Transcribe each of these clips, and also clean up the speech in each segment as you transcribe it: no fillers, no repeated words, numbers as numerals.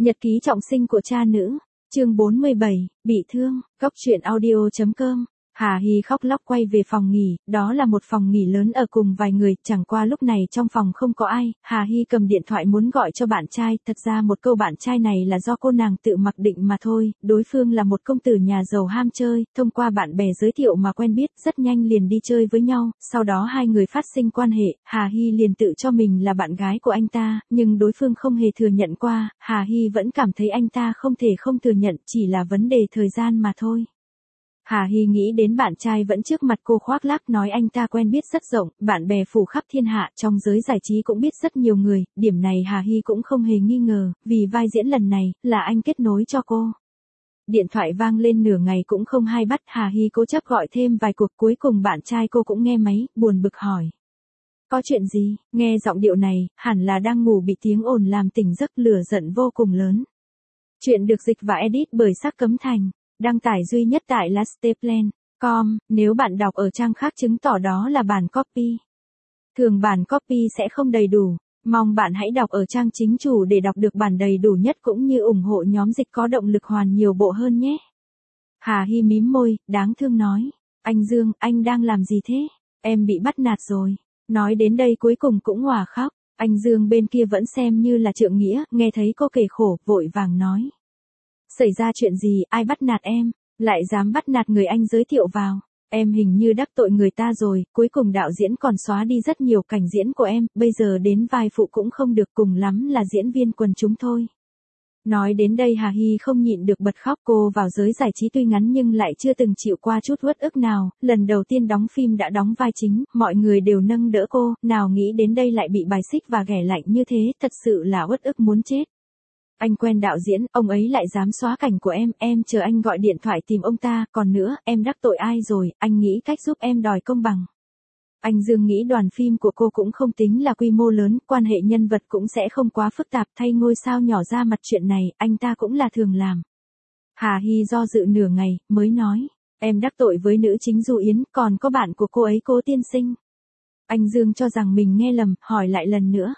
Nhật ký trọng sinh của cha nữ, chương 47, bị thương, góc truyện audio.com. Hà Hy khóc lóc quay về phòng nghỉ, đó là một phòng nghỉ lớn ở cùng vài người, chẳng qua lúc này trong phòng không có ai. Hà Hy cầm điện thoại muốn gọi cho bạn trai, thật ra một câu bạn trai này là do cô nàng tự mặc định mà thôi, đối phương là một công tử nhà giàu ham chơi, thông qua bạn bè giới thiệu mà quen biết, rất nhanh liền đi chơi với nhau, sau đó hai người phát sinh quan hệ, Hà Hy liền tự cho mình là bạn gái của anh ta, nhưng đối phương không hề thừa nhận qua, Hà Hy vẫn cảm thấy anh ta không thể không thừa nhận, chỉ là vấn đề thời gian mà thôi. Hà Hy nghĩ đến bạn trai vẫn trước mặt cô khoác lác nói anh ta quen biết rất rộng, bạn bè phủ khắp thiên hạ, trong giới giải trí cũng biết rất nhiều người, điểm này Hà Hy cũng không hề nghi ngờ, vì vai diễn lần này, là anh kết nối cho cô. Điện thoại vang lên nửa ngày cũng không hay bắt, Hà Hy cố chấp gọi thêm vài cuộc, cuối cùng bạn trai cô cũng nghe máy, buồn bực hỏi. Có chuyện gì? Nghe giọng điệu này, hẳn là đang ngủ bị tiếng ồn làm tỉnh giấc, lửa giận vô cùng lớn. Chuyện được dịch và edit bởi Sắc Cấm Thành. Đăng tải duy nhất tại lasteplan.com, nếu bạn đọc ở trang khác chứng tỏ đó là bản copy. Thường bản copy sẽ không đầy đủ, mong bạn hãy đọc ở trang chính chủ để đọc được bản đầy đủ nhất cũng như ủng hộ nhóm dịch có động lực hoàn nhiều bộ hơn nhé. Hà Hy mím môi, đáng thương nói, anh Dương, anh đang làm gì thế? Em bị bắt nạt rồi. Nói đến đây cuối cùng cũng òa khóc, anh Dương bên kia vẫn xem như là trượng nghĩa, nghe thấy cô kể khổ, vội vàng nói. Xảy ra chuyện gì, ai bắt nạt em, lại dám bắt nạt người anh giới thiệu vào, em hình như đắc tội người ta rồi, cuối cùng đạo diễn còn xóa đi rất nhiều cảnh diễn của em, bây giờ đến vai phụ cũng không được, cùng lắm là diễn viên quần chúng thôi. Nói đến đây Hà Hy không nhịn được bật khóc, cô vào giới giải trí tuy ngắn nhưng lại chưa từng chịu qua chút uất ức nào, lần đầu tiên đóng phim đã đóng vai chính, mọi người đều nâng đỡ cô, nào nghĩ đến đây lại bị bài xích và ghẻ lạnh như thế, thật sự là uất ức muốn chết. Anh quen đạo diễn, ông ấy lại dám xóa cảnh của em chờ anh gọi điện thoại tìm ông ta, còn nữa, em đắc tội ai rồi, anh nghĩ cách giúp em đòi công bằng. Anh Dương nghĩ đoàn phim của cô cũng không tính là quy mô lớn, quan hệ nhân vật cũng sẽ không quá phức tạp, thay ngôi sao nhỏ ra mặt chuyện này, anh ta cũng là thường làm. Hà Hy do dự nửa ngày, mới nói, em đắc tội với nữ chính Du Yến, còn có bạn của cô ấy Cố Tiên Sinh. Anh Dương cho rằng mình nghe lầm, hỏi lại lần nữa.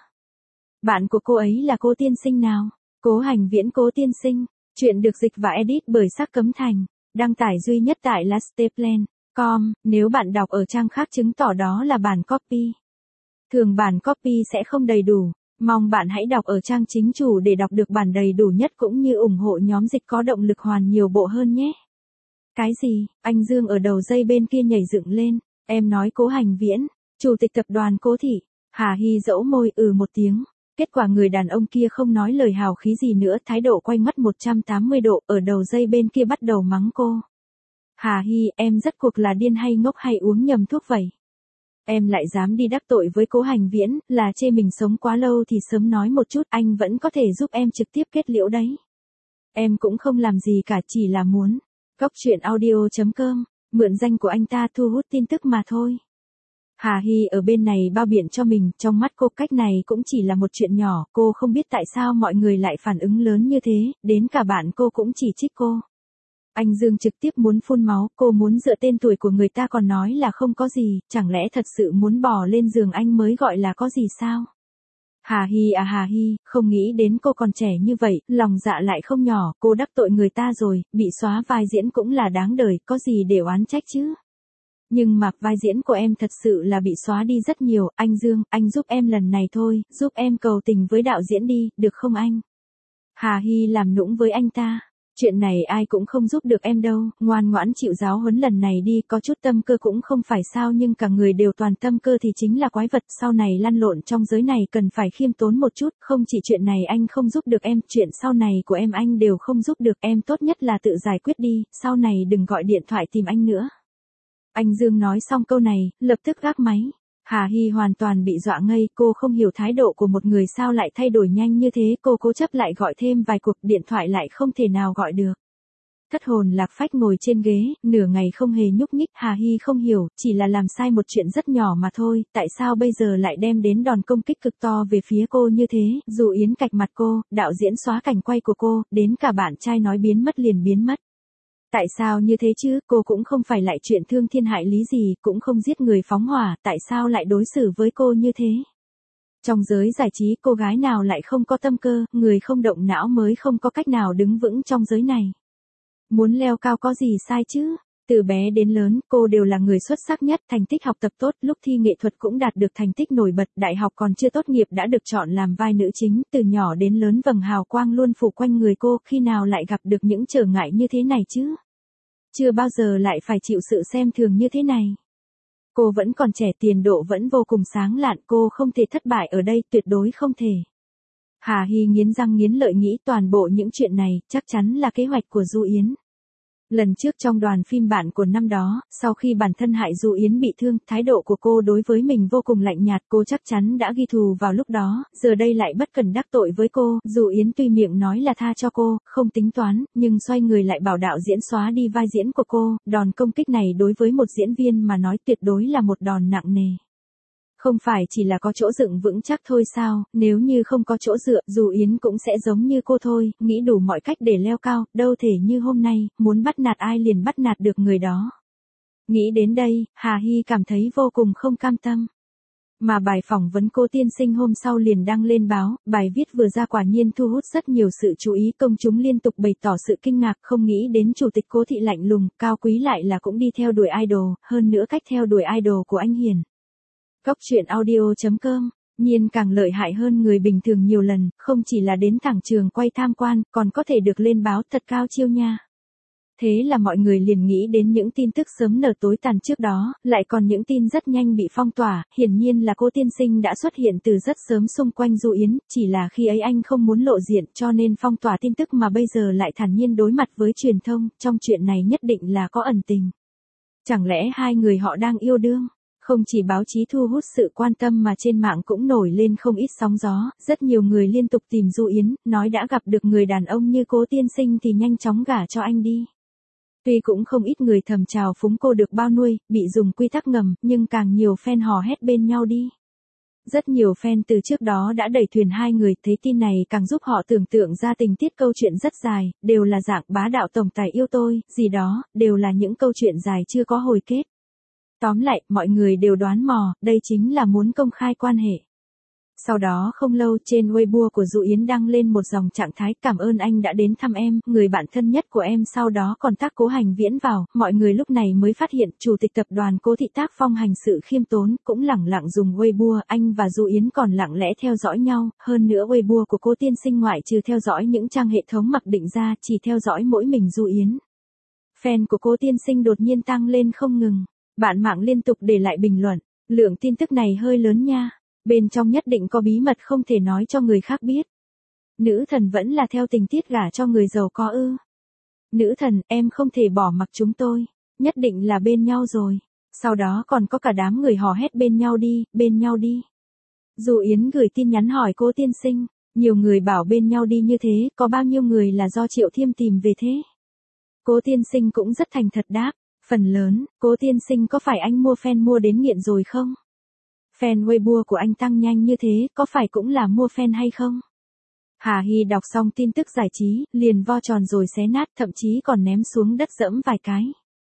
Bạn của cô ấy là Cố Tiên Sinh nào? Cố Hành Viễn. Cố Tiên Sinh, chuyện được dịch và edit bởi Sắc Cấm Thành, đăng tải duy nhất tại lasteplan.com, nếu bạn đọc ở trang khác chứng tỏ đó là bản copy. Thường bản copy sẽ không đầy đủ, mong bạn hãy đọc ở trang chính chủ để đọc được bản đầy đủ nhất cũng như ủng hộ nhóm dịch có động lực hoàn nhiều bộ hơn nhé. Cái gì? Anh Dương ở đầu dây bên kia nhảy dựng lên, em nói Cố Hành Viễn, chủ tịch tập đoàn Cố Thị. Hà Hy dẫu môi một tiếng. Kết quả người đàn ông kia không nói lời hào khí gì nữa, thái độ quay mất 180 độ, ở đầu dây bên kia bắt đầu mắng cô. Hà Hy, em rất cuộc là điên hay ngốc hay uống nhầm thuốc vậy? Em lại dám đi đắc tội với Cố Hành Viễn, là chê mình sống quá lâu thì sớm nói một chút, anh vẫn có thể giúp em trực tiếp kết liễu đấy. Em cũng không làm gì cả, chỉ là muốn. Góc truyện audio.com, mượn danh của anh ta thu hút tin tức mà thôi. Hà Hy ở bên này bao biện cho mình, trong mắt cô cách này cũng chỉ là một chuyện nhỏ, cô không biết tại sao mọi người lại phản ứng lớn như thế, đến cả bạn cô cũng chỉ trích cô. Anh Dương trực tiếp muốn phun máu, cô muốn dựa tên tuổi của người ta còn nói là không có gì, chẳng lẽ thật sự muốn bò lên giường anh mới gọi là có gì sao? Hà Hy à Hà Hy, không nghĩ đến cô còn trẻ như vậy, lòng dạ lại không nhỏ, cô đắc tội người ta rồi, bị xóa vai diễn cũng là đáng đời, có gì để oán trách chứ? Nhưng mà vai diễn của em thật sự là bị xóa đi rất nhiều, anh Dương, anh giúp em lần này thôi, giúp em cầu tình với đạo diễn đi, được không anh? Hà Hy làm nũng với anh ta, chuyện này ai cũng không giúp được em đâu, ngoan ngoãn chịu giáo huấn lần này đi, có chút tâm cơ cũng không phải sao nhưng cả người đều toàn tâm cơ thì chính là quái vật, sau này lăn lộn trong giới này cần phải khiêm tốn một chút, không chỉ chuyện này anh không giúp được em, chuyện sau này của em anh đều không giúp được, em tốt nhất là tự giải quyết đi, sau này đừng gọi điện thoại tìm anh nữa. Anh Dương nói xong câu này, lập tức gác máy. Hà Hy hoàn toàn bị dọa ngây, cô không hiểu thái độ của một người sao lại thay đổi nhanh như thế, cô cố chấp lại gọi thêm vài cuộc, điện thoại lại không thể nào gọi được. Thất hồn lạc phách ngồi trên ghế, nửa ngày không hề nhúc nhích, Hà Hy không hiểu, chỉ là làm sai một chuyện rất nhỏ mà thôi, tại sao bây giờ lại đem đến đòn công kích cực to về phía cô như thế, dù Yến cạch mặt cô, đạo diễn xóa cảnh quay của cô, đến cả bạn trai nói biến mất liền biến mất. Tại sao như thế chứ, cô cũng không phải lại chuyện thương thiên hại lý gì, cũng không giết người phóng hỏa, tại sao lại đối xử với cô như thế? Trong giới giải trí cô gái nào lại không có tâm cơ, người không động não mới không có cách nào đứng vững trong giới này. Muốn leo cao có gì sai chứ? Từ bé đến lớn, cô đều là người xuất sắc nhất, thành tích học tập tốt, lúc thi nghệ thuật cũng đạt được thành tích nổi bật, đại học còn chưa tốt nghiệp đã được chọn làm vai nữ chính, từ nhỏ đến lớn vầng hào quang luôn phủ quanh người cô, khi nào lại gặp được những trở ngại như thế này chứ? Chưa bao giờ lại phải chịu sự xem thường như thế này. Cô vẫn còn trẻ, tiền độ vẫn vô cùng sáng lạn, cô không thể thất bại ở đây, tuyệt đối không thể. Hà Hy nghiến răng nghiến lợi nghĩ toàn bộ những chuyện này, chắc chắn là kế hoạch của Du Yến. Lần trước trong đoàn phim Bạn của năm đó, sau khi bản thân hại Du Yến bị thương, thái độ của cô đối với mình vô cùng lạnh nhạt, cô chắc chắn đã ghi thù vào lúc đó, giờ đây lại bất cần đắc tội với cô, Du Yến tuy miệng nói là tha cho cô, không tính toán, nhưng xoay người lại bảo đạo diễn xóa đi vai diễn của cô, đòn công kích này đối với một diễn viên mà nói tuyệt đối là một đòn nặng nề. Không phải chỉ là có chỗ dựng vững chắc thôi sao, nếu như không có chỗ dựa, dù Yến cũng sẽ giống như cô thôi, nghĩ đủ mọi cách để leo cao, đâu thể như hôm nay, muốn bắt nạt ai liền bắt nạt được người đó. Nghĩ đến đây, Hà Hy cảm thấy vô cùng không cam tâm. Mà bài phỏng vấn cô tiên sinh hôm sau liền đăng lên báo, bài viết vừa ra quả nhiên thu hút rất nhiều sự chú ý, công chúng liên tục bày tỏ sự kinh ngạc, không nghĩ đến chủ tịch Cố thị lạnh lùng, cao quý lại là cũng đi theo đuổi idol, hơn nữa cách theo đuổi idol của anh Hiền. Góc truyện audio.com, Nhiên càng lợi hại hơn người bình thường nhiều lần, không chỉ là đến thẳng trường quay tham quan, còn có thể được lên báo, thật cao chiêu nha. Thế là mọi người liền nghĩ đến những tin tức sớm nở tối tàn trước đó, lại còn những tin rất nhanh bị phong tỏa, hiển nhiên là Cố tiên sinh đã xuất hiện từ rất sớm xung quanh Du Yến, chỉ là khi ấy anh không muốn lộ diện cho nên phong tỏa tin tức mà bây giờ lại thản nhiên đối mặt với truyền thông, trong chuyện này nhất định là có ẩn tình. Chẳng lẽ hai người họ đang yêu đương? Không chỉ báo chí thu hút sự quan tâm mà trên mạng cũng nổi lên không ít sóng gió, rất nhiều người liên tục tìm Du Yến, nói đã gặp được người đàn ông như Cố tiên sinh thì nhanh chóng gả cho anh đi. Tuy cũng không ít người thầm chào phúng cô được bao nuôi, bị dùng quy tắc ngầm, nhưng càng nhiều fan hò hét bên nhau đi. Rất nhiều fan từ trước đó đã đẩy thuyền hai người, thấy tin này càng giúp họ tưởng tượng ra tình tiết câu chuyện rất dài, đều là dạng bá đạo tổng tài yêu tôi, gì đó, đều là những câu chuyện dài chưa có hồi kết. Tóm lại, mọi người đều đoán mò, đây chính là muốn công khai quan hệ. Sau đó không lâu trên Weibo của Du Yến đăng lên một dòng trạng thái cảm ơn anh đã đến thăm em, người bạn thân nhất của em, sau đó còn tác Cố Hành Viễn vào, mọi người lúc này mới phát hiện chủ tịch tập đoàn Cố thị tác phong hành sự khiêm tốn, cũng lẳng lặng dùng Weibo, anh và Du Yến còn lặng lẽ theo dõi nhau, hơn nữa Weibo của Cố tiên sinh ngoại trừ theo dõi những trang hệ thống mặc định ra, chỉ theo dõi mỗi mình Du Yến. Fan của Cố tiên sinh đột nhiên tăng lên không ngừng. Bạn mạng liên tục để lại bình luận, lượng tin tức này hơi lớn nha, bên trong nhất định có bí mật không thể nói cho người khác biết. Nữ thần vẫn là theo tình tiết gả cho người giàu có ư? Nữ thần, em không thể bỏ mặc chúng tôi, nhất định là bên nhau rồi. Sau đó còn có cả đám người hò hét bên nhau đi, bên nhau đi. Du Yến gửi tin nhắn hỏi Cố tiên sinh, nhiều người bảo bên nhau đi như thế, có bao nhiêu người là do Triệu Thiêm tìm về thế? Cố tiên sinh cũng rất thành thật đáp. Phần lớn, Cố tiên sinh có phải anh mua fan mua đến nghiện rồi không? Fan Weibo của anh tăng nhanh như thế, có phải cũng là mua fan hay không? Hà Hy đọc xong tin tức giải trí, liền vo tròn rồi xé nát, thậm chí còn ném xuống đất dẫm vài cái.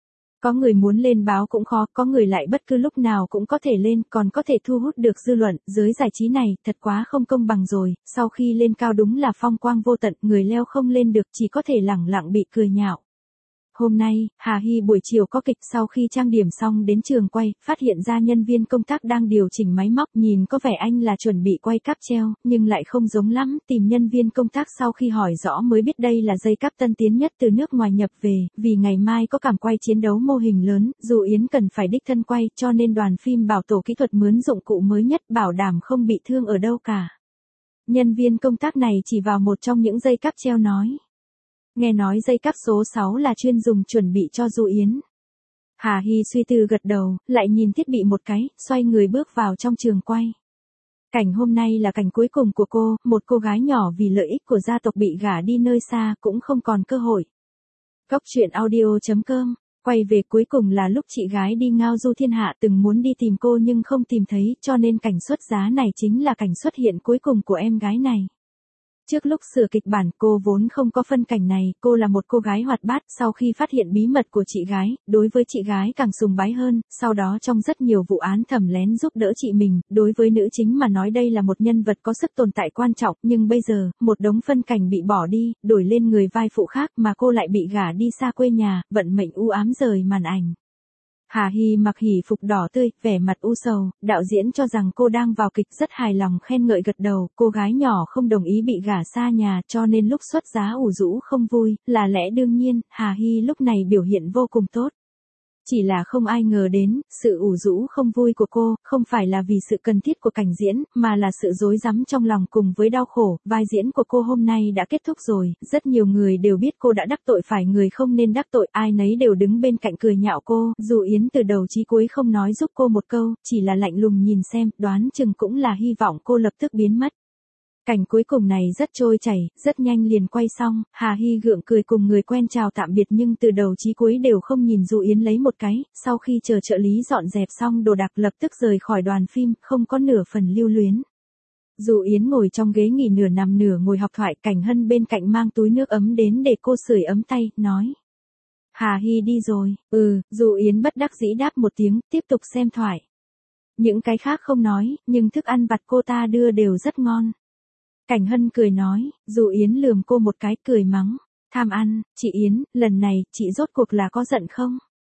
Có người muốn lên báo cũng khó, có người lại bất cứ lúc nào cũng có thể lên, còn có thể thu hút được dư luận, giới giải trí này, thật quá không công bằng rồi, sau khi lên cao đúng là phong quang vô tận, người leo không lên được, chỉ có thể lẳng lặng bị cười nhạo. Hôm nay, Hà Hy buổi chiều có kịch, sau khi trang điểm xong đến trường quay, phát hiện ra nhân viên công tác đang điều chỉnh máy móc, nhìn có vẻ anh là chuẩn bị quay cáp treo, nhưng lại không giống lắm, tìm nhân viên công tác sau khi hỏi rõ mới biết đây là dây cáp tân tiến nhất từ nước ngoài nhập về, vì ngày mai có cảm quay chiến đấu mô hình lớn, dù Yến cần phải đích thân quay, cho nên đoàn phim bảo tổ kỹ thuật mướn dụng cụ mới nhất, bảo đảm không bị thương ở đâu cả. Nhân viên công tác này chỉ vào một trong những dây cáp treo nói. Nghe nói dây cáp số 6 là chuyên dùng chuẩn bị cho Du Yến. Hà Hy suy tư gật đầu, lại nhìn thiết bị một cái, xoay người bước vào trong trường quay. Cảnh hôm nay là cảnh cuối cùng của cô, một cô gái nhỏ vì lợi ích của gia tộc bị gả đi nơi xa, cũng không còn cơ hội. Góc truyện audio.com, quay về cuối cùng là lúc chị gái đi ngao du thiên hạ từng muốn đi tìm cô nhưng không tìm thấy, cho nên cảnh xuất giá này chính là cảnh xuất hiện cuối cùng của em gái này. Trước lúc sửa kịch bản cô vốn không có phân cảnh này, cô là một cô gái hoạt bát, sau khi phát hiện bí mật của chị gái, đối với chị gái càng sùng bái hơn, sau đó trong rất nhiều vụ án thầm lén giúp đỡ chị mình, đối với nữ chính mà nói đây là một nhân vật có sức tồn tại quan trọng, nhưng bây giờ, một đống phân cảnh bị bỏ đi, đổi lên người vai phụ khác mà cô lại bị gả đi xa quê nhà, vận mệnh u ám rời màn ảnh. Hà Hy mặc hỉ phục đỏ tươi, vẻ mặt u sầu, đạo diễn cho rằng cô đang vào kịch rất hài lòng khen ngợi gật đầu, cô gái nhỏ không đồng ý bị gả xa nhà cho nên lúc xuất giá ủ rũ không vui, là lẽ đương nhiên, Hà Hy lúc này biểu hiện vô cùng tốt. Chỉ là không ai ngờ đến, sự ủ rũ không vui của cô, không phải là vì sự cần thiết của cảnh diễn, mà là sự rối rắm trong lòng cùng với đau khổ, vai diễn của cô hôm nay đã kết thúc rồi, rất nhiều người đều biết cô đã đắc tội phải người không nên đắc tội, ai nấy đều đứng bên cạnh cười nhạo cô, dù Yến từ đầu chí cuối không nói giúp cô một câu, chỉ là lạnh lùng nhìn xem, đoán chừng cũng là hy vọng cô lập tức biến mất. Cảnh cuối cùng này rất trôi chảy, rất nhanh liền quay xong, Hà Hy gượng cười cùng người quen chào tạm biệt nhưng từ đầu chí cuối đều không nhìn Dụ Yến lấy một cái, sau khi chờ trợ lý dọn dẹp xong đồ đạc lập tức rời khỏi đoàn phim, không có nửa phần lưu luyến. Dụ Yến ngồi trong ghế nghỉ nửa nằm nửa ngồi học thoại, Cảnh Hân bên cạnh mang túi nước ấm đến để cô sưởi ấm tay, nói. Hà Hy đi rồi, Dụ Yến bất đắc dĩ đáp một tiếng, tiếp tục xem thoại. Những cái khác không nói, nhưng thức ăn vặt cô ta đưa đều rất ngon. Cảnh Hân cười nói, Dụ Yến lườm cô một cái cười mắng, tham ăn, chị Yến, lần này, chị rốt cuộc là có giận không?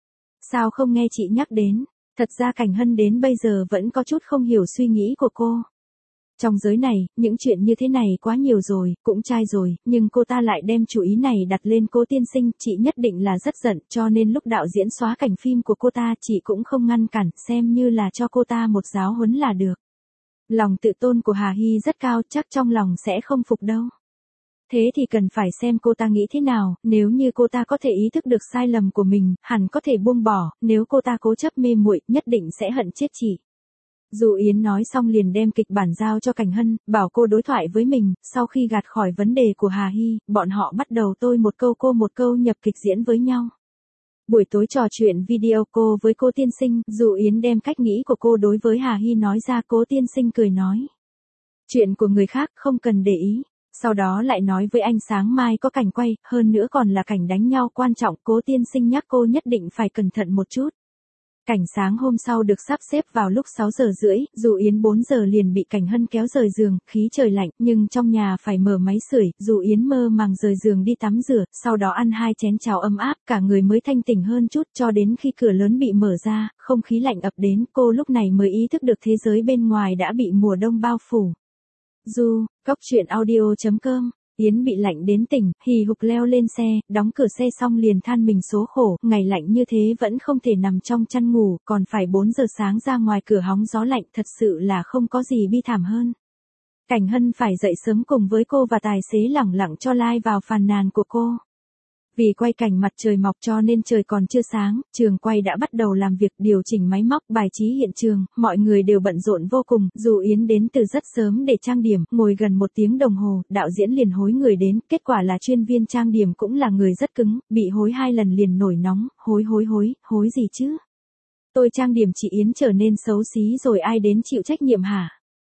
Sao không nghe chị nhắc đến? Thật ra Cảnh Hân đến bây giờ vẫn có chút không hiểu suy nghĩ của cô. Trong giới này, những chuyện như thế này quá nhiều rồi, cũng trai rồi, nhưng cô ta lại đem chủ ý này đặt lên Cố tiên sinh, chị nhất định là rất giận, cho nên lúc đạo diễn xóa cảnh phim của cô ta chị cũng không ngăn cản, xem như là cho cô ta một giáo huấn là được. Lòng tự tôn của Hà Hy rất cao, chắc trong lòng sẽ không phục đâu. Thế thì cần phải xem cô ta nghĩ thế nào, nếu như cô ta có thể ý thức được sai lầm của mình, hẳn có thể buông bỏ, nếu cô ta cố chấp mê muội, nhất định sẽ hận chết chị. Dụ Yến nói xong liền đem kịch bản giao cho Cảnh Hân, bảo cô đối thoại với mình, sau khi gạt khỏi vấn đề của Hà Hy, bọn họ bắt đầu tôi một câu cô một câu nhập kịch diễn với nhau. Buổi tối trò chuyện video cô với Cố tiên sinh, Dụ Yến đem cách nghĩ của cô đối với Hà Hy nói ra, Cố tiên sinh cười nói. Chuyện của người khác không cần để ý. Sau đó lại nói với anh sáng mai có cảnh quay, hơn nữa còn là cảnh đánh nhau quan trọng, Cố tiên sinh nhắc cô nhất định phải cẩn thận một chút. Cảnh sáng hôm sau được sắp xếp vào lúc 6 giờ rưỡi, Dụ Yến 4 giờ liền bị Cảnh Hân kéo rời giường, khí trời lạnh, nhưng trong nhà phải mở máy sưởi, Dụ Yến mơ màng rời giường đi tắm rửa, sau đó ăn 2 chén cháo ấm áp, cả người mới thanh tỉnh hơn chút, cho đến khi cửa lớn bị mở ra, không khí lạnh ập đến, cô lúc này mới ý thức được thế giới bên ngoài đã bị mùa đông bao phủ. Góc truyện audio.com Yến bị lạnh đến tỉnh, hì hục leo lên xe, đóng cửa xe xong liền than mình số khổ, ngày lạnh như thế vẫn không thể nằm trong chăn ngủ, còn phải 4 giờ sáng ra ngoài cửa hóng gió lạnh, thật sự là không có gì bi thảm hơn. Cảnh Hân phải dậy sớm cùng với cô và tài xế lẳng lặng cho like vào phàn nàn của cô. Vì quay cảnh mặt trời mọc cho nên trời còn chưa sáng, trường quay đã bắt đầu làm việc điều chỉnh máy móc bài trí hiện trường, mọi người đều bận rộn vô cùng, Dụ Yến đến từ rất sớm để trang điểm, ngồi gần 1 tiếng đồng hồ, đạo diễn liền hối người đến, kết quả là chuyên viên trang điểm cũng là người rất cứng, bị hối 2 lần liền nổi nóng, hối gì chứ? Tôi trang điểm chị Yến trở nên xấu xí rồi ai đến chịu trách nhiệm hả?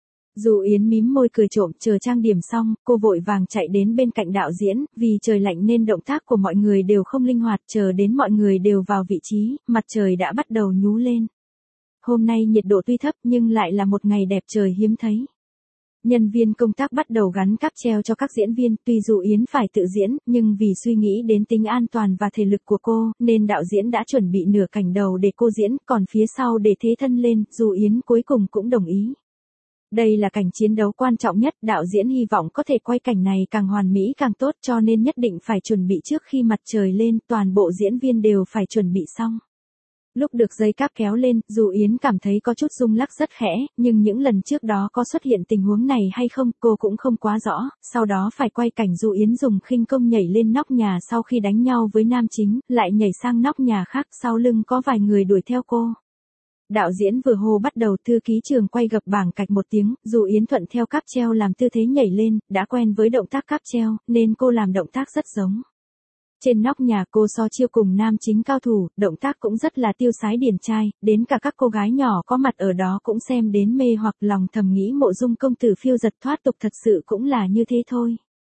Dụ Yến mím môi cười trộm, chờ trang điểm xong, cô vội vàng chạy đến bên cạnh đạo diễn, vì trời lạnh nên động tác của mọi người đều không linh hoạt, chờ đến mọi người đều vào vị trí, mặt trời đã bắt đầu nhú lên. Hôm nay nhiệt độ tuy thấp nhưng lại là một ngày đẹp trời hiếm thấy. Nhân viên công tác bắt đầu gắn cáp treo cho các diễn viên, tuy Dụ Yến phải tự diễn, nhưng vì suy nghĩ đến tính an toàn và thể lực của cô, nên đạo diễn đã chuẩn bị nửa cảnh đầu để cô diễn, còn phía sau để thế thân lên, Dụ Yến cuối cùng cũng đồng ý. Đây là cảnh chiến đấu quan trọng nhất, đạo diễn hy vọng có thể quay cảnh này càng hoàn mỹ càng tốt cho nên nhất định phải chuẩn bị trước khi mặt trời lên, toàn bộ diễn viên đều phải chuẩn bị xong. Lúc được dây cáp kéo lên, Dụ Yến cảm thấy có chút rung lắc rất khẽ, nhưng những lần trước đó có xuất hiện tình huống này hay không, cô cũng không quá rõ, sau đó phải quay cảnh Dụ Yến dùng khinh công nhảy lên nóc nhà sau khi đánh nhau với nam chính, lại nhảy sang nóc nhà khác, sau lưng có vài người đuổi theo cô. Đạo diễn vừa hô bắt đầu, thư ký trường quay gập bảng cạch một tiếng, Dụ Yến thuận theo cáp treo làm tư thế nhảy lên, đã quen với động tác cáp treo, nên cô làm động tác rất giống. Trên nóc nhà cô so chiêu cùng nam chính cao thủ, động tác cũng rất là tiêu sái điển trai, đến cả các cô gái nhỏ có mặt ở đó cũng xem đến mê hoặc, lòng thầm nghĩ Mộ Dung công tử phiêu giật thoát tục thật sự cũng là như thế thôi.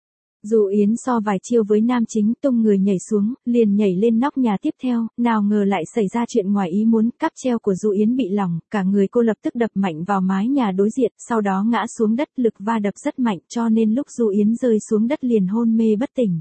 Dù Yến so vài chiêu với nam chính tung người nhảy xuống, liền nhảy lên nóc nhà tiếp theo, nào ngờ lại xảy ra chuyện ngoài ý muốn, cáp treo của Dù Yến bị lỏng, cả người cô lập tức đập mạnh vào mái nhà đối diện, sau đó ngã xuống đất, lực va đập rất mạnh cho nên lúc Dù Yến rơi xuống đất liền hôn mê bất tỉnh.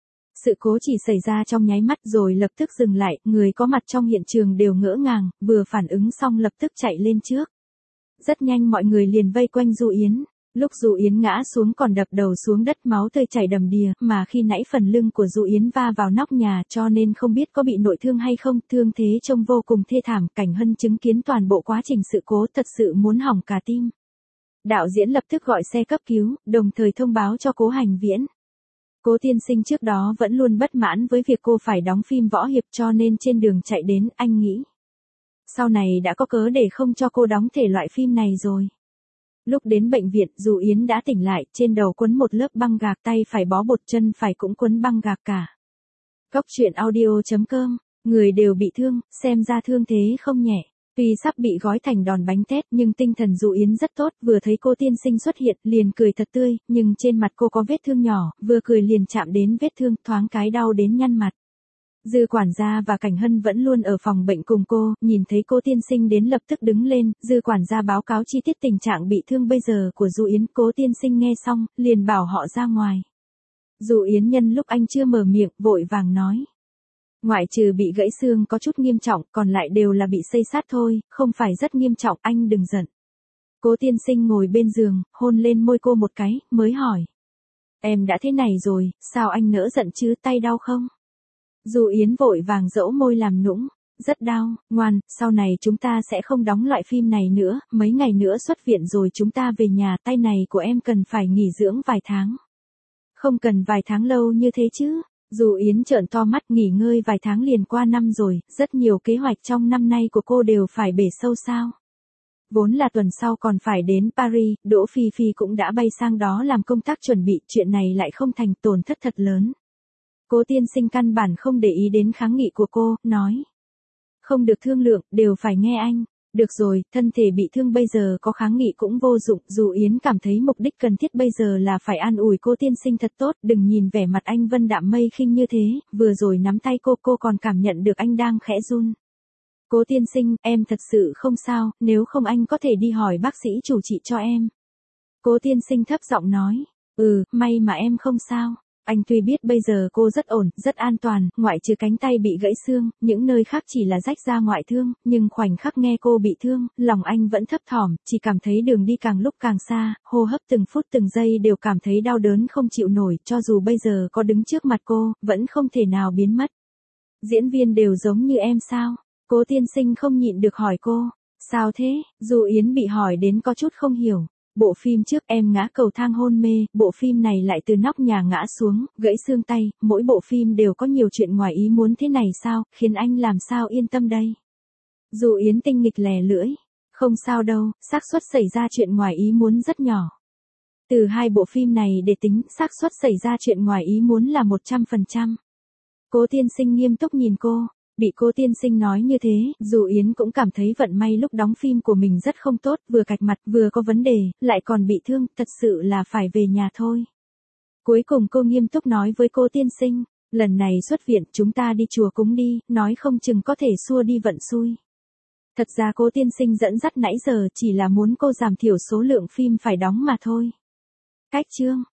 Sự cố chỉ xảy ra trong nháy mắt rồi lập tức dừng lại, người có mặt trong hiện trường đều ngỡ ngàng, vừa phản ứng xong lập tức chạy lên trước. Rất nhanh mọi người liền vây quanh Dù Yến. Lúc Dù Yến ngã xuống còn đập đầu xuống đất, máu tươi chảy đầm đìa, mà khi nãy phần lưng của Dù Yến va vào nóc nhà cho nên không biết có bị nội thương hay không, thương thế trông vô cùng thê thảm, Cảnh Hân chứng kiến toàn bộ quá trình sự cố thật sự muốn hỏng cả tim. Đạo diễn lập tức gọi xe cấp cứu, đồng thời thông báo cho Cố Hành Viễn. Cố tiên sinh trước đó vẫn luôn bất mãn với việc cô phải đóng phim võ hiệp cho nên trên đường chạy đến, anh nghĩ sau này đã có cớ để không cho cô đóng thể loại phim này rồi. Lúc đến bệnh viện, Dù Yến đã tỉnh lại, trên đầu quấn một lớp băng gạc, tay phải bó bột, chân phải cũng quấn băng gạc cả. Góc truyện audio.com, người đều bị thương, xem ra thương thế không nhẹ. Tuy sắp bị gói thành đòn bánh tét nhưng tinh thần Dù Yến rất tốt, vừa thấy cô tiên sinh xuất hiện liền cười thật tươi, nhưng trên mặt cô có vết thương nhỏ, vừa cười liền chạm đến vết thương, thoáng cái đau đến nhăn mặt. Dư quản gia và Cảnh Hân vẫn luôn ở phòng bệnh cùng cô, nhìn thấy cô tiên sinh đến lập tức đứng lên, Dư quản gia báo cáo chi tiết tình trạng bị thương bây giờ của Dù Yến, Cố tiên sinh nghe xong, liền bảo họ ra ngoài. Dù Yến nhân lúc anh chưa mở miệng, vội vàng nói. Ngoại trừ bị gãy xương có chút nghiêm trọng, còn lại đều là bị xây xát thôi, không phải rất nghiêm trọng, anh đừng giận. Cố tiên sinh ngồi bên giường, hôn lên môi cô một cái, mới hỏi. Em đã thế này rồi, sao anh nỡ giận chứ, tay đau không? Dù Yến vội vàng dẫu môi làm nũng, rất đau, ngoan, sau này chúng ta sẽ không đóng loại phim này nữa, mấy ngày nữa xuất viện rồi chúng ta về nhà, tay này của em cần phải nghỉ dưỡng vài tháng. Không cần vài tháng lâu như thế chứ. Dù Yến trợn to mắt, nghỉ ngơi vài tháng liền qua năm rồi, rất nhiều kế hoạch trong năm nay của cô đều phải bể sâu sao. Vốn là tuần sau còn phải đến Paris, Đỗ Phi Phi cũng đã bay sang đó làm công tác chuẩn bị, chuyện này lại không thành, tổn thất thật lớn. Cố tiên sinh căn bản không để ý đến kháng nghị của cô, nói. Không được thương lượng, đều phải nghe anh. Được rồi, thân thể bị thương bây giờ có kháng nghị cũng vô dụng, Dù Yến cảm thấy mục đích cần thiết bây giờ là phải an ủi cô tiên sinh thật tốt, đừng nhìn vẻ mặt anh vân đạm mây khinh như thế, vừa rồi nắm tay cô còn cảm nhận được anh đang khẽ run. Cố tiên sinh, em thật sự không sao, nếu không anh có thể đi hỏi bác sĩ chủ trị cho em. Cố tiên sinh thấp giọng nói, may mà em không sao. Anh tuy biết bây giờ cô rất ổn, rất an toàn, ngoại trừ cánh tay bị gãy xương, những nơi khác chỉ là rách ra ngoại thương, nhưng khoảnh khắc nghe cô bị thương, lòng anh vẫn thấp thỏm, chỉ cảm thấy đường đi càng lúc càng xa, hô hấp từng phút từng giây đều cảm thấy đau đớn không chịu nổi, cho dù bây giờ có đứng trước mặt cô, vẫn không thể nào biến mất. Diễn viên đều giống như em sao? Cố tiên sinh không nhịn được hỏi cô. Sao thế? Dù Yến bị hỏi đến có chút không hiểu. Bộ phim trước em ngã cầu thang hôn mê, bộ phim này lại từ nóc nhà ngã xuống, gãy xương tay, mỗi bộ phim đều có nhiều chuyện ngoài ý muốn thế này sao, khiến anh làm sao yên tâm đây. Dù Yến tinh nghịch lè lưỡi, không sao đâu, xác suất xảy ra chuyện ngoài ý muốn rất nhỏ. Từ hai bộ phim này để tính, xác suất xảy ra chuyện ngoài ý muốn là 100%. Cố tiên sinh nghiêm túc nhìn cô. Bị cô tiên sinh nói như thế, Dù Yến cũng cảm thấy vận may lúc đóng phim của mình rất không tốt, vừa cạch mặt, vừa có vấn đề, lại còn bị thương, thật sự là phải về nhà thôi. Cuối cùng cô nghiêm túc nói với cô tiên sinh, lần này xuất viện chúng ta đi chùa cúng đi, nói không chừng có thể xua đi vận xui. Thật ra cô tiên sinh dẫn dắt nãy giờ chỉ là muốn cô giảm thiểu số lượng phim phải đóng mà thôi. Cách chương